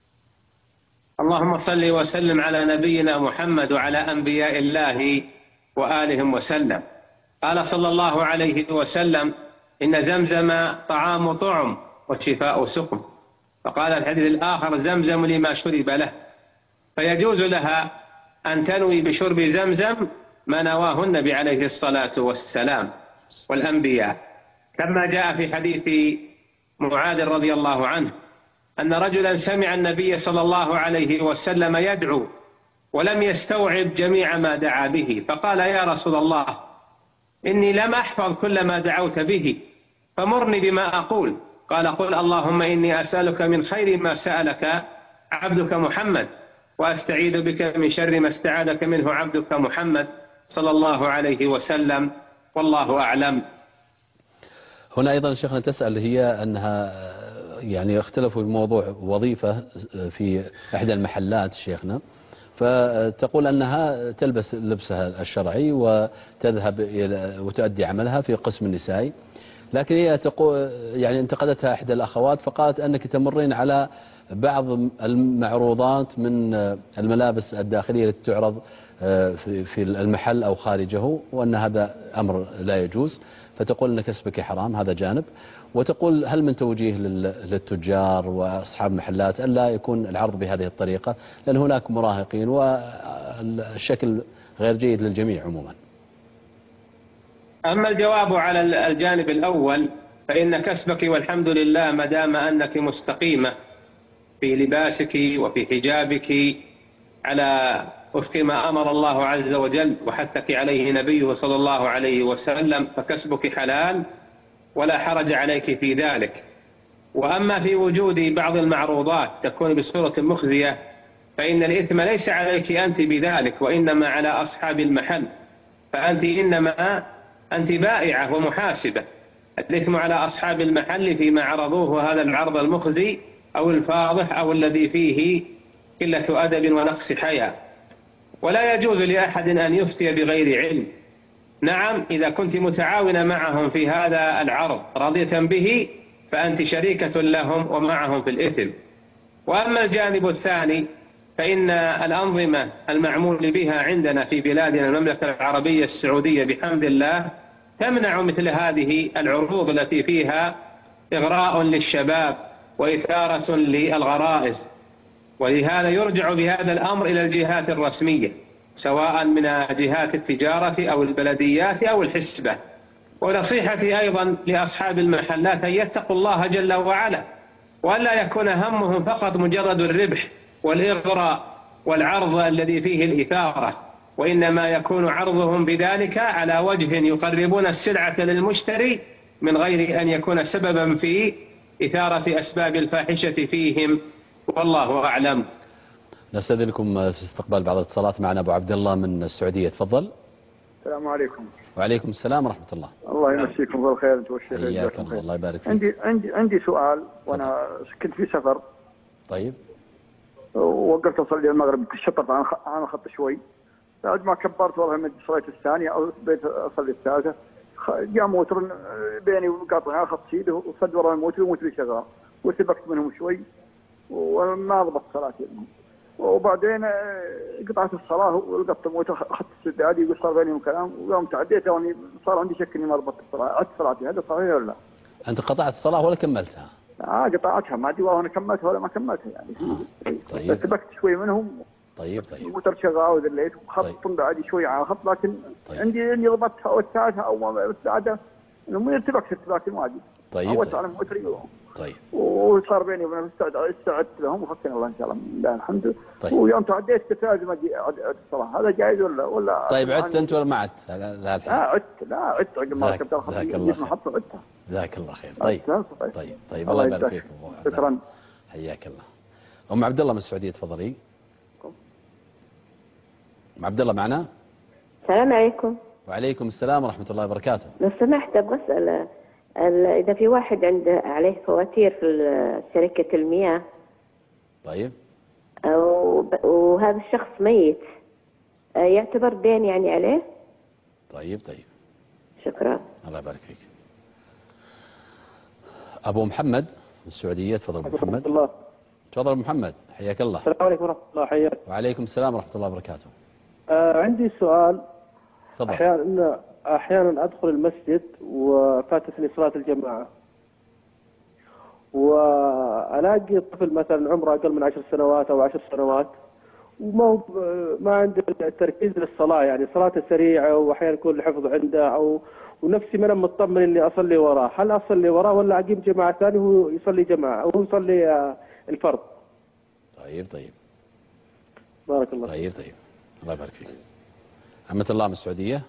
اللهم صل وسلم على نبينا محمد وعلى أنبياء الله وآلهم وسلم. قال صلى الله عليه وسلم: إن زمزم طعام طعم وشفاء سقم. فقال الحديث الآخر: زمزم لما شرب له. فيجوز لها أن تنوي بشرب زمزم ما نواه النبي عليه الصلاة والسلام والأنبياء، كما جاء في حديث معاذ رضي الله عنه أن رجلا سمع النبي صلى الله عليه وسلم يدعو ولم يستوعب جميع ما دعا به، فقال: يا رسول الله، إني لم أحفظ كل ما دعوت به، فمرني بما أقول. قال: قل اللهم إني أسألك من خير ما سألك عبدك محمد، وأستعيذ بك من شر ما استعاذك منه عبدك محمد صلى الله عليه وسلم، والله أعلم. هنا أيضا شيخنا تسأل هي أنها يعني اختلفوا بموضوع وظيفة في إحدى المحلات شيخنا، فتقول أنها تلبس لبسها الشرعي وتذهب وتؤدي عملها في قسم النسائي، لكن هي تقول يعني انتقدتها إحدى الأخوات فقالت أنك تمرين على بعض المعروضات من الملابس الداخلية التي تعرض في المحل أو خارجه، وأن هذا أمر لا يجوز، فتقول أن كسبك حرام، هذا جانب. وتقول: هل من توجيه للتجار وأصحاب المحلات ألا يكون العرض بهذه الطريقة، لأن هناك مراهقين والشكل غير جيد للجميع عموما؟ أما الجواب على الجانب الأول فإن كسبك والحمد لله ما دام أنك مستقيمة في لباسك وفي حجابك على وفق ما أمر الله عز وجل وحثك عليه نبيه صلى الله عليه وسلم فكسبك حلال ولا حرج عليك في ذلك. وأما في وجود بعض المعروضات تكون بصورة مخزية فإن الإثم ليس عليك أنت بذلك وإنما على أصحاب المحل، فأنت إنما أنت بائعة ومحاسبة. الإثم على أصحاب المحل فيما عرضوه هذا العرض المخزي أو الفاضح أو الذي فيه قلة أدب ونقص حياء. ولا يجوز لأحد أن يفتي بغير علم. نعم، إذا كنت متعاونة معهم في هذا العرض راضية به فأنت شريكة لهم ومعهم في الإثم. وأما الجانب الثاني فإن الأنظمة المعمول بها عندنا في بلادنا المملكة العربية السعودية بحمد الله تمنع مثل هذه العروض التي فيها إغراء للشباب وإثارة للغرائز، ولهذا يرجع بهذا الأمر إلى الجهات الرسمية سواء من جهات التجارة أو البلديات أو الحسبة. ونصيحتي أيضا لأصحاب المحلات أن يتقوا الله جل وعلا وألا يكون همهم فقط مجرد الربح والإغراء والعرض الذي فيه الإثارة، وإنما يكون عرضهم بذلك على وجه يقربون السلعة للمشتري من غير أن يكون سببا في إثارة أسباب الفاحشة فيهم، والله أعلم. نستأذنكم في استقبال بعض الاتصالات. معنا أبو عبد الله من السعودية، تفضل. السلام عليكم. وعليكم السلام ورحمة الله. الله يمسيكم بالخير انت والشيخ. حياك الله، الله يبارك فيك. عندي سؤال، وانا كنت في سفر. طيب. وقفت اصلي المغرب، شطرت عن الخط شوي، بعد ما كبرت والله من صليت الثانية او بيت اصلي الثالثة جاء موتر بيني وقاطع خط سيده وصد ورا الموتر وموتري شغال وسبقت منهم شوي وما ضبطت صلاتي. وبعدين قطعت الصلاة ولقطت الموتر، اخذت السدادي وصار بينهم كلام ويوم تعديت واني صار عندي شك اني ما ضبطت الصلاة. عدت صلاتي، هذا صحيح ولا لا؟ انت قطعت الصلاة ولا كملتها؟ قطعتها، ما ادري والله انا كملتها ولا ما كملتها يعني. طيب. سبقت شوي منهم. طيب. الموتر شغال وذليت وخط بعدي شوي على الخط، لكن عندي اني ضبطتها او الثالثه او السادسه انه ارتبكت ما ادري. طيب. على موتري. طيب. وصار بيني وبين استعدت لهم وفكنا الله ان شاء الله لله الحمد. طيب. ويوم تعديت كنت لازم اجي الصلاه، هذا جائز ولا؟ طيب عدت انت ولا ما عدت؟ لا عدت عقب ما ركبت الخط المحطه عدتها. جزاك الله خير. طيب الله يبارك فيكم. شكرا. حياك الله. ام عبد الله من السعوديه، تفضلي. ام عبد الله معنا؟ السلام عليكم. وعليكم السلام ورحمه الله وبركاته. لو سمحت ابغى اسال اذا في واحد عنده عليه فواتير في شركه المياه. طيب. وهذا الشخص ميت، يعتبر دين يعني عليه؟ طيب. شكرا. الله يبارك فيك. ابو محمد من السعوديه، تفضل ابو محمد. الله. تفضل محمد، حياك الله. السلام عليكم ورحمه الله. حياك. وعليكم السلام ورحمه الله وبركاته. عندي سؤال. تفضل. احيانا ادخل المسجد وفاتتني صلاه الجماعه، والاقي طفل مثلا عمره اقل من 10 سنوات او 10 سنوات وما ما عنده التركيز للصلاه، يعني صلاته سريعه واحيانا يكون الحفظ عنده ونفسي ما انا مطمن اني اصلي وراه، هل اصلي وراه ولا اقيم جماعه ثانيه وهو يصلي جماعه وهو يصلي الفرض؟ طيب. بارك الله. طيب. الله يبارك فيك. أمة الله من السعودية.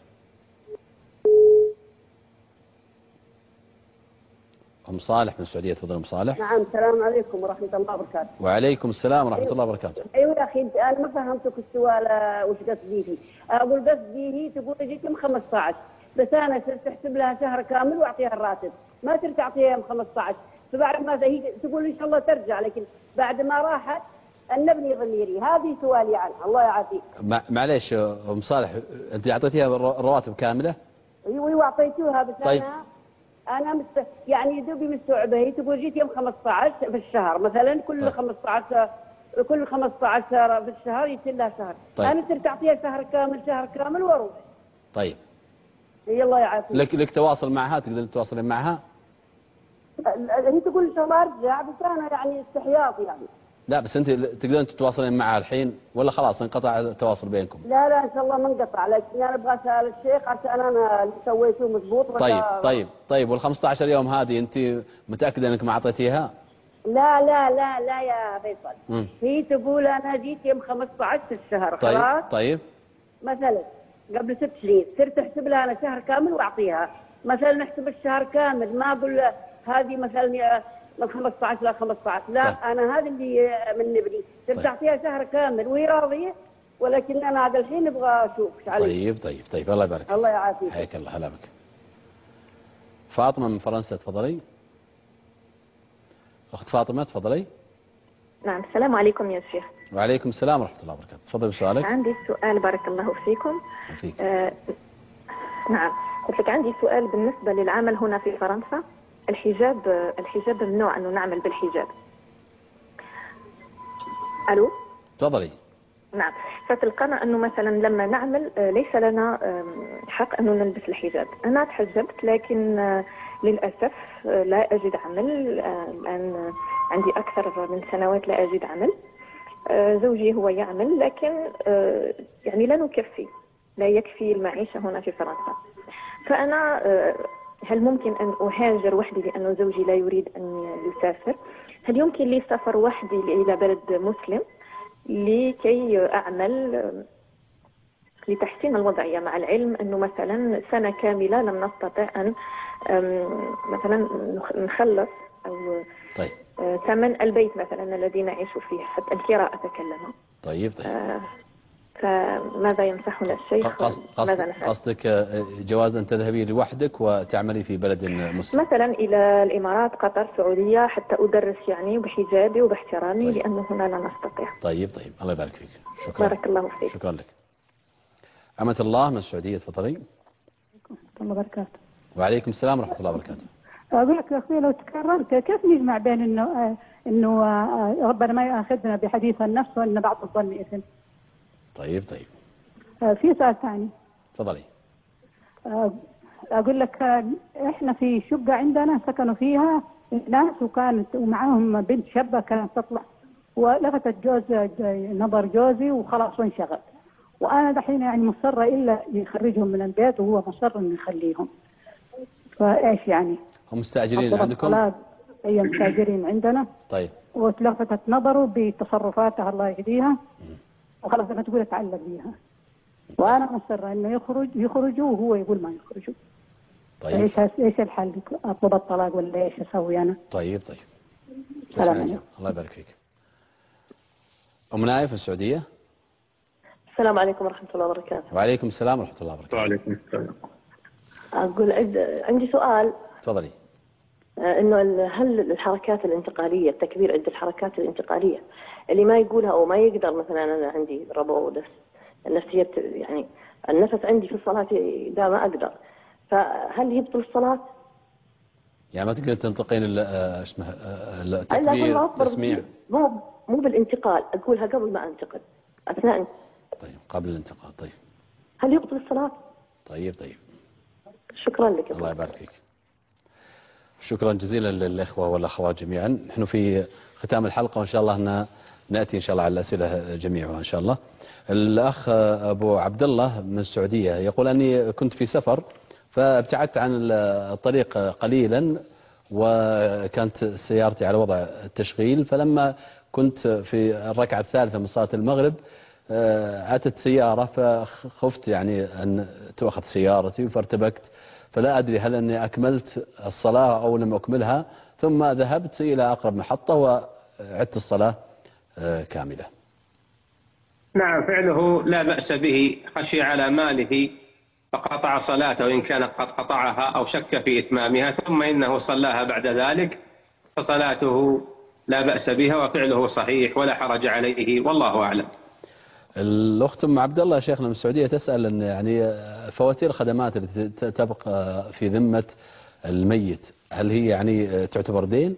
أم صالح من السعودية، تفضل أم صالح. نعم، السلام عليكم ورحمة الله وبركاته. وعليكم السلام ورحمة الله وبركاته. أيوة يا أخي، أنا ما فهمتك السؤال وش قصدي فيه. أقول قصدي هي تقول جيت يوم 15، بس أنا صرت أحسب لها شهر كامل وأعطيها الراتب، ما صرت أعطيها يوم 15، فبعد ما هي تقول إن شاء الله ترجع، لكن بعد ما راحت النبني ضميري. هذه سؤالي عنها، الله يعافيك. معليش أم صالح، أنت أعطيتيها الرواتب كاملة؟ أيوة أعطيتوها، بس طيب. أنا يعني دوبي مستوعبة. هي تقول جيت يوم 15 في الشهر مثلا، كل 15 في الشهر يصير لها شهر. طيب. أنا صرت أعطيها شهر كامل وأروح. طيب. هي الله يعافيك. لك تواصل معها، تقدر تتواصلين معها؟ هي تقول إن شاء الله أرجع، بس أنا يعني استحياط يعني. لا بس أنت تقدرين تتواصلين معها الحين ولا خلاص انقطع التواصل بينكم؟ لا إن شاء الله ما انقطع، لكن أنا أبغى أسأل الشيخ عشان أنا اللي سويته مضبوط ولا؟ طيب. وال 15 يوم هذه أنت متأكدة أنك ما أعطيتيها؟ لا لا لا لا يا فيصل. هي تقول انا جيت يوم 15 الشهر خلاص. طيب مثلا قبل 6 سنين صرت احسب لها انا شهر كامل واعطيها، مثلا نحسب الشهر كامل، ما اقول هذه مثلا من 15 ل 15، لا انا هذا اللي من ابني صرت اعطيها شهر كامل وهي راضيه، ولكن انا هذا الحين ابغى اشوف ايش علي. طيب الله يبارك. الله يعافيك. حياك الله. هلا بك. فاطمه من فرنسا تفضلي. اخت فاطمه تفضلي. نعم السلام عليكم يا شيخ. وعليكم السلام ورحمه الله وبركاته. تفضلي بسؤالك. عندي سؤال بارك الله فيكم. فيك. نعم قلت لك عندي سؤال بالنسبه للعمل هنا في فرنسا. الحجاب ممنوع انه نعمل بالحجاب. الو. تفضلي. نعم فتلقانا انه مثلا لما نعمل ليس لنا حق انه نلبس الحجاب. انا تحجبت لكن للاسف لا اجد عمل. الان عندي اكثر من سنوات لا اجد عمل. زوجي هو يعمل لكن يعني لا يكفي المعيشة هنا في فرنسا. فأنا هل ممكن أن أهاجر وحدي لأنه زوجي لا يريد أن يسافر؟ هل يمكن لي السفر وحدي إلى بلد مسلم لكي أعمل لتحسين الوضعية، مع العلم أنه مثلا سنة كاملة لم نستطع أن مثلا نخلص أو طيب. ثمن البيت مثلا الذي نعيش فيه، حتى الكراء أتكلم. طيب. فماذا ينصحنا الشيخ؟ ماذا نفعل؟ قصدك جواز أن تذهبي لوحدك وتعملي في بلد مسلم؟ مثلا إلى الإمارات، قطر، السعودية، حتى أدرس يعني بحجابي وباحترامي. طيب. لأنه هنا لا نستطيع. طيب الله يبارك فيك. شكرا. بارك الله فيك. شكرا لك. أمة الله من السعودية تفضلي. وعليكم الله وبركاته. وعليكم السلام ورحمة الله وبركاته. أقول لك يا أخوي لو تكررت كيف نجمع بين إنه ربنا ما يؤاخذنا بحديث النفس وإن بعض الظن إثم. طيب. في سؤال ثاني. تفضلي. أقول لك إحنا في شقة عندنا سكنوا فيها ناس وكانت ومعاهم بنت شابة كانت تطلع ولفتت نظر جوزي وخلاص وانشغل، وأنا دحين يعني مصرة إلا يخرجهم من البيت وهو مصر إنه يخليهم. فإيش يعني؟ هم مستأجرين عندكم؟ أي مستأجرين عندنا. طيب. وتلفتت نظره بتصرفاتها الله يهديها وخلاص أنا تقول أتعلق بيها، وأنا مصرة إنه يخرجوا وهو يقول ما يخرجوا. طيب. إيش الحل؟ أطلب الطلاق ولا إيش أسوي أنا؟ طيب. سلام عليكم. الله يبارك فيك. أم نايف في السعودية. السلام عليكم ورحمة الله وبركاته. وعليكم السلام ورحمة الله وبركاته. وعليكم السلام. أقول عندي سؤال. تفضلي. إنه هل الحركات الانتقالية، التكبير عند الحركات الانتقالية اللي ما يقولها أو ما يقدر، مثلا أنا عندي ربو النفسية يعني النفس عندي في الصلاة إذا ما أقدر، فهل يبطل الصلاة؟ يعني ما تقدر تنطقين اسمه التكبير التسميع؟ مو بالانتقال، أقولها قبل ما أنتقل أثناء. طيب قبل الانتقال. طيب هل يبطل الصلاة؟ طيب. شكرا لك. الله يبارك فيك. شكرا جزيلا للإخوة والأخوات جميعا. نحن في ختام الحلقة وإن شاء الله نأتي إن شاء الله على الأسئلة جميعها إن شاء الله. الأخ أبو عبد الله من السعودية يقول أني كنت في سفر فابتعدت عن الطريق قليلا وكانت سيارتي على وضع التشغيل، فلما كنت في الركعة الثالثة من صلاة المغرب أتت سيارة فخفت يعني أن تأخذ سيارتي فارتبكت، فلا أدري هل أني أكملت الصلاة أو لم أكملها، ثم ذهبت إلى أقرب محطة وعدت الصلاة كاملة. نعم فعله لا بأس به، خشي على ماله فقطع صلاته إن كان قد قطعها أو شك في إتمامها، ثم إنه صلاها بعد ذلك فصلاته لا بأس بها وفعله صحيح ولا حرج عليه والله أعلم. الأخت أم عبد الله شيخنا من السعودية تسأل أن يعني فواتير الخدمات التي تبقى في ذمة الميت هل هي يعني تعتبر دين؟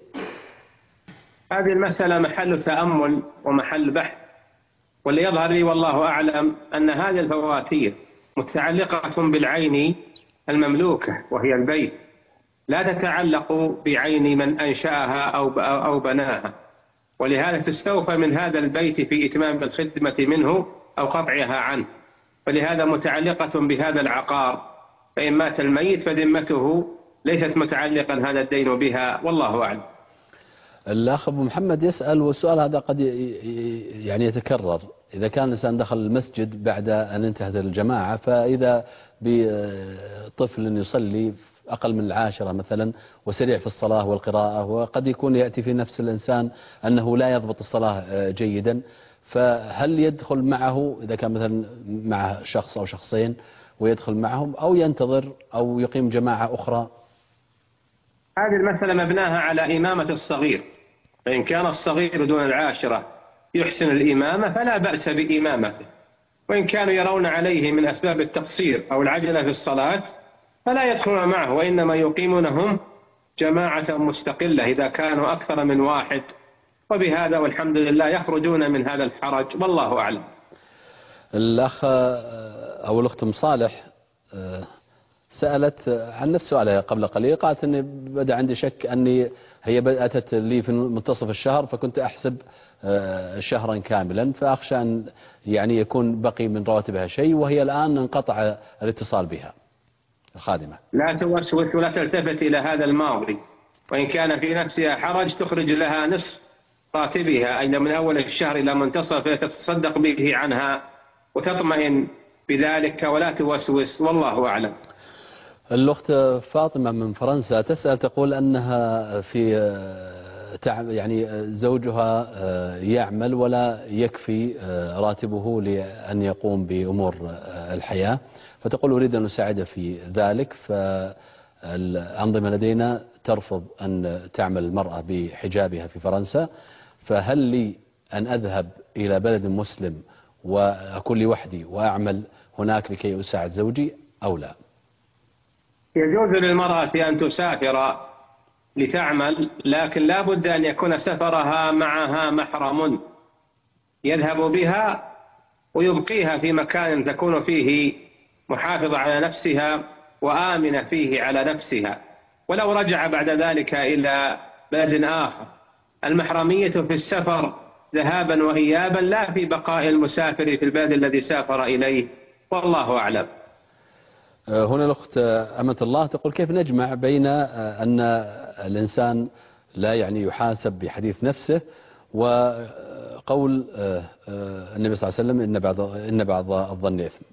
هذه المسألة محل تأمل ومحل بحث، واللي يظهر لي والله أعلم أن هذه الفواتير متعلقة بالعين المملوكة وهي البيت، لا تتعلق بعين من أنشأها أو بناها، ولهذا تستوفى من هذا البيت في إتمام الخدمة منه أو قطعها عنه، فلهذا متعلقة بهذا العقار، فإن مات الميت فذمته ليست متعلقا هذا الدين بها والله أعلم. الأخ أبو محمد يسأل، والسؤال هذا قد يعني يتكرر. إذا كان الإنسان دخل المسجد بعد أن انتهت الجماعة، فإذا بطفل يصلي أقل من 10 مثلا وسريع في الصلاة والقراءة، وقد يكون يأتي في نفس الإنسان أنه لا يضبط الصلاة جيدا، فهل يدخل معه إذا كان مثلا مع شخص أو شخصين ويدخل معهم، أو ينتظر أو يقيم جماعة أخرى؟ هذه المسألة مبناها على إمامة الصغير، فإن كان الصغير دون 10 يحسن الإمامة فلا بأس بإمامته، وإن كانوا يرون عليه من أسباب التقصير أو العجلة في الصلاة فلا يدخلون معه، وإنما يقيمونهم جماعة مستقلة إذا كانوا أكثر من 1، وبهذا والحمد لله يخرجون من هذا الحرج، والله أعلم. الأخ أو الأخت أم صالح سألت عن نفس سؤالها قبل قليل، قالت أني بدأ عندي شك أني هي أتت لي في منتصف الشهر، فكنت أحسب شهرا كاملا، فأخشى أن يعني يكون بقي من رواتبها شيء، وهي الآن انقطع الاتصال بها الخادمة. لا توسوس ولا تلتفت إلى هذا الماضي، وإن كان في نفسها حرج تخرج لها نصف راتبها أي من أول الشهر إلى منتصفه، تتصدق به عنها وتطمئن بذلك ولا توسوس، والله أعلم. الأخت فاطمة من فرنسا تسأل، تقول أنها في يعني زوجها يعمل ولا يكفي راتبه لأن يقوم بأمور الحياة، فتقول أريد أن أساعد في ذلك، فالأنظمة لدينا ترفض أن تعمل المرأة بحجابها في فرنسا، فهل لي أن أذهب إلى بلد مسلم وأكون لوحدي وأعمل هناك لكي أساعد زوجي أو لا؟ يجوز للمرأة أن تسافر لتعمل، لكن لا بد أن يكون سفرها معها محرم يذهب بها ويبقيها في مكان تكون فيه محافظة على نفسها وآمنة فيه على نفسها، ولو رجع بعد ذلك إلى بلد آخر. المحرمية في السفر ذهابا وإيابا، لا في بقاء المسافر في البلد الذي سافر إليه، والله أعلم. هنا الأخت أمة الله تقول كيف نجمع بين أن الإنسان لا يعني يحاسب بحديث نفسه وقول النبي صلى الله عليه وسلم إن بعض الظن إثم؟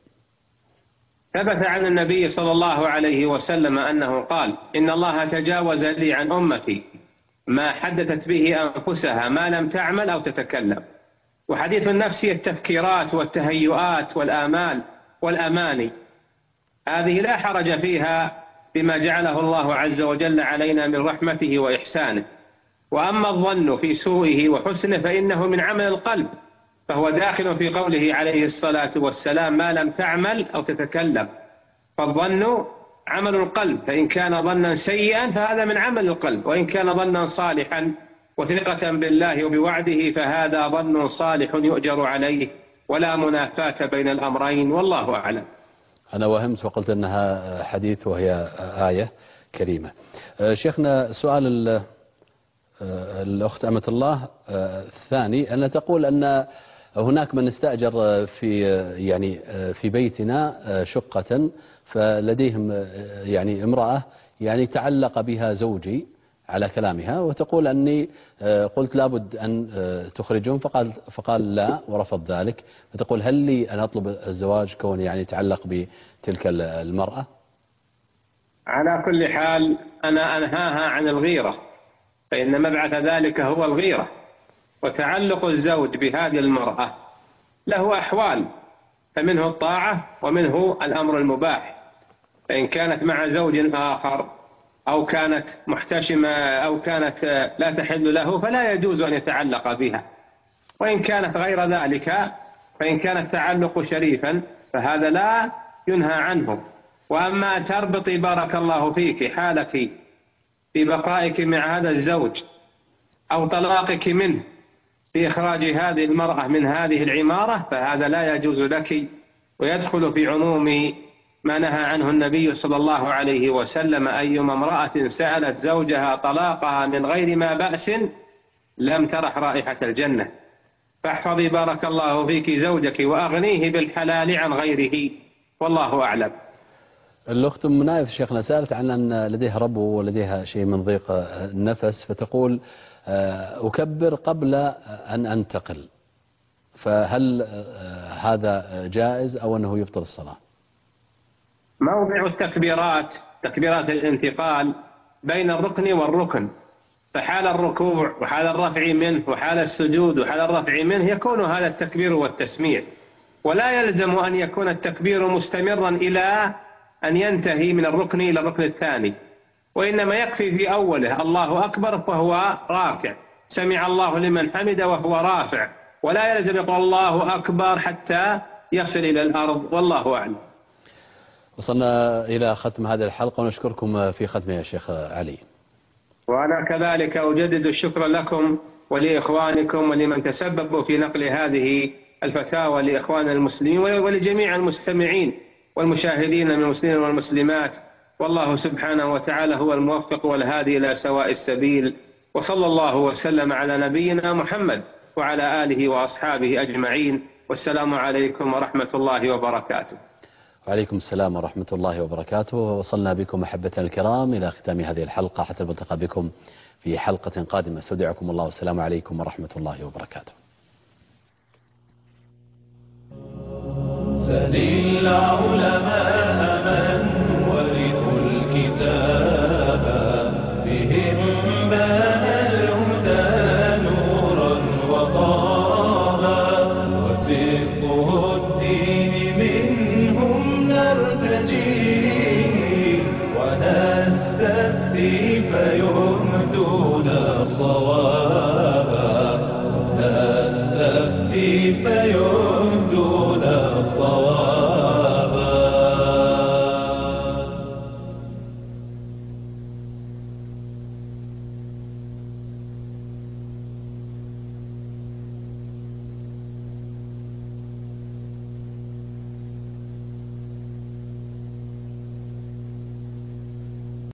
ثبت عن النبي صلى الله عليه وسلم أنه قال: إن الله تجاوز لي عن أمتي ما حدثت به أنفسها ما لم تعمل أو تتكلم. وحديث النفس التفكيرات والتهيؤات والآمال والأماني، هذه لا حرج فيها بما جعله الله عز وجل علينا من رحمته وإحسانه. وأما الظن في سوءه وحسنه فإنه من عمل القلب، فهو داخل في قوله عليه الصلاة والسلام: ما لم تعمل أو تتكلم. فالظن عمل القلب، فإن كان ظنا سيئا فهذا من عمل القلب، وإن كان ظنا صالحا وثقة بالله وبوعده فهذا ظن صالح يؤجر عليه، ولا منافاة بين الأمرين، والله أعلم. أنا وهمت وقلت أنها حديث وهي آية كريمة. شيخنا سؤال الأخت أمة الله الثاني، أن تقول أن هناك من استأجر في بيتنا شقة، فلديهم يعني امرأة يعني تعلق بها زوجي على كلامها، وتقول أني قلت لابد أن تخرجون، فقال لا ورفض ذلك، فتقول هل لي أن أطلب الزواج كوني يعني تعلق بتلك المرأة؟ على كل حال أنا أنهاها عن الغيرة، فإن مبعث ذلك هو الغيرة. وتعلق الزوج بهذه المرأة له أحوال، فمنه الطاعة ومنه الأمر المباح. فإن كانت مع زوج آخر أو كانت محتشمة أو كانت لا تحل له فلا يجوز أن يتعلق بها. وإن كانت غير ذلك، فإن كان التعلق شريفا فهذا لا ينهى عنه. وأما تربطي بارك الله فيك حالك في بقائك مع هذا الزوج أو طلاقك منه في إخراج هذه المرأة من هذه العمارة، فهذا لا يجوز لك، ويدخل في عموم ما نهى عنه النبي صلى الله عليه وسلم: أيما امرأة سألت زوجها طلاقها من غير ما بأس لم ترح رائحة الجنة. فاحفظي بارك الله فيك زوجك وأغنيه بالحلال عن غيره، والله أعلم. الأخت أم نايف شيخنا سألت عن أن لديها ربو ولديها شيء من ضيق النفس، فتقول أكبر قبل أن أنتقل، فهل هذا جائز أو أنه يبطل الصلاة؟ موضع التكبيرات، تكبيرات الانتقال بين الركن والركن، فحال الركوع وحال الرفع منه وحال السجود وحال الرفع منه يكون هذا التكبير والتسميع، ولا يلزم أن يكون التكبير مستمرا إلى أن ينتهي من الركن إلى الركن الثاني، وإنما يكفي في أوله الله أكبر وهو راكع، سمع الله لمن حمد وهو رافع، ولا يلزم يقول الله أكبر حتى يصل إلى الأرض، والله أعلم. وصلنا إلى ختم هذه الحلقة ونشكركم في ختمها يا شيخ علي. وأنا كذلك أجدد الشكر لكم ولإخوانكم ولمن تسببوا في نقل هذه الفتاوى لإخوان المسلمين ولجميع المستمعين والمشاهدين من المسلمين والمسلمات، والله سبحانه وتعالى هو الموفق والهادي إلى سواء السبيل، وصلى الله وسلم على نبينا محمد وعلى آله وأصحابه أجمعين، والسلام عليكم ورحمة الله وبركاته. وعليكم السلام ورحمة الله وبركاته. وصلنا بكم أحبتنا الكرام إلى ختام هذه الحلقة، حتى نلتقي بكم في حلقة قادمة. استودعكم الله والسلام عليكم ورحمة الله وبركاته. سل العلماء من ورثوا الكتاب بهم بان الهدى نورا وطابا، وفقه الدين منهم نرتجي ونستفتي فيهدون الصواب.